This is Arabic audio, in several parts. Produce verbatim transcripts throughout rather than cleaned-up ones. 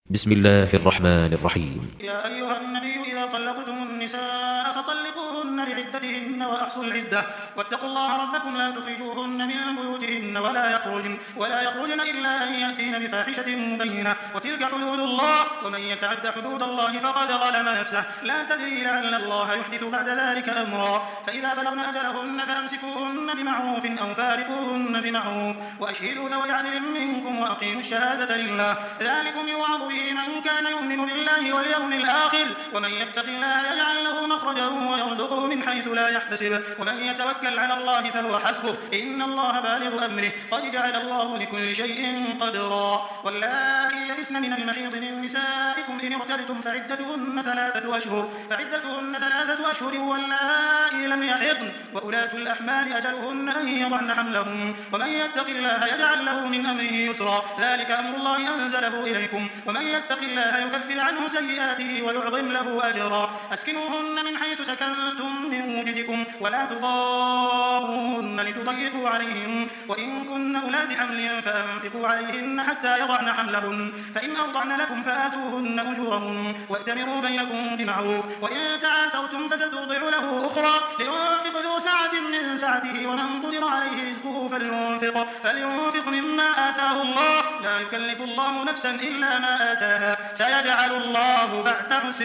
بسم الله الرحمن الرحيم. يا أيها النبي إذا طلقتم النساء فطلقوهن لعدتهن وأحصوا العدة واتقوا الله ربكم لا تخرجوهن من بيوتهن ولا يخرجن ولا يخرجن إلا أن يأتين بفاحشة مبينة وتلك حدود الله ومن يتعد حدود الله فقد ظلم نفسه لا تدري لعل الله يحدث بعد ذلك أمرا فإذا بلغن أجلهن فأمسكوهن بمعروف أو فارقوهن بمعروف وأشهدوا ذوي عدل منكم وأقيموا الشهادة لله ذلكم يوعظ به من كان يؤمن بالله واليوم الآخر ومن يتق الله يجعل له مخرجا ويرزقه من حيث لا يحتسب ومن يتوكل على الله فهو حسبه إن الله بالغ أمره قد جعل الله لكل شيء قدرا واللائي يئسن من المحيض من نسائكم إن ارتبتم فعدتهن ثلاثة أشهر فعدتهن ثلاثة أشهر واللائي لم يحضن وأولاة الأحمال أجلهن أن يضعن حملهن ومن يتق الله يجعل له من أمره يسرا ذلك أمر الله أنزله إليكم ومن يتق الله يكفر عنه سيئاته ويعظم له أجرا أسكنوهن من حيث سكنتم من وجدكم ولا تضاروهن لتضيقوا عليهم وإن كن أولاد حمل فأنفقوا عليهن حتى يضعن حملهن فإن أرضعن لكم فآتوهن أجورهن وأتمروا بينكم بمعروف وإن تعاسرتم فسترضع له أخرى لينفق ذو سعة من سعته ومن قدر عليه رزقه فلينفق فلينفق مما آتاه الله لا يكلف الله نفسا إلا ما آتاها سيجعل الله بعد عسر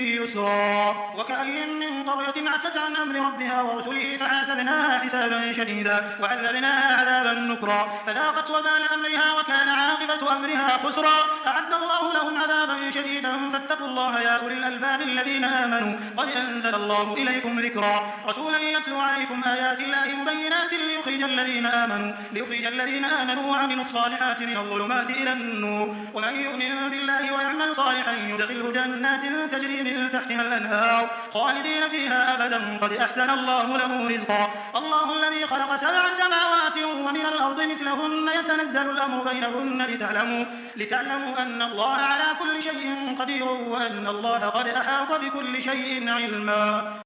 يسرا وكأي من قرية عتت عن أمر ربها ورسله فحاسبناها حسابا شديدا وعذبناها عذابا نكرا فذاقت وبال أمرها وكان عاقبة أمرها خسرا أعد الله لهم عذابا شديدا فاتقوا الله يا أولي الألباب الذين آمنوا قد أنزل الله إليكم ذكرا رسولا يتلو عليكم آيات الله مبينات ليخرج الذين آمنوا ليخرج الذين آمنوا وعملوا الصالحات من الظلمات إلى النور ومن يؤمن بالله ويعمل صالحا يدخله جنات تجري من تحتها الأنهار خالدين فيها أبدا قد أحسن الله له رزقا الله الذي خلق سبع سماوات ومن الأرض مثلهن يتنزل الأمر بينهن لتعلموا, لتعلموا أن الله على كل شيء قدير وأن الله قد أحاط بكل شيء علما.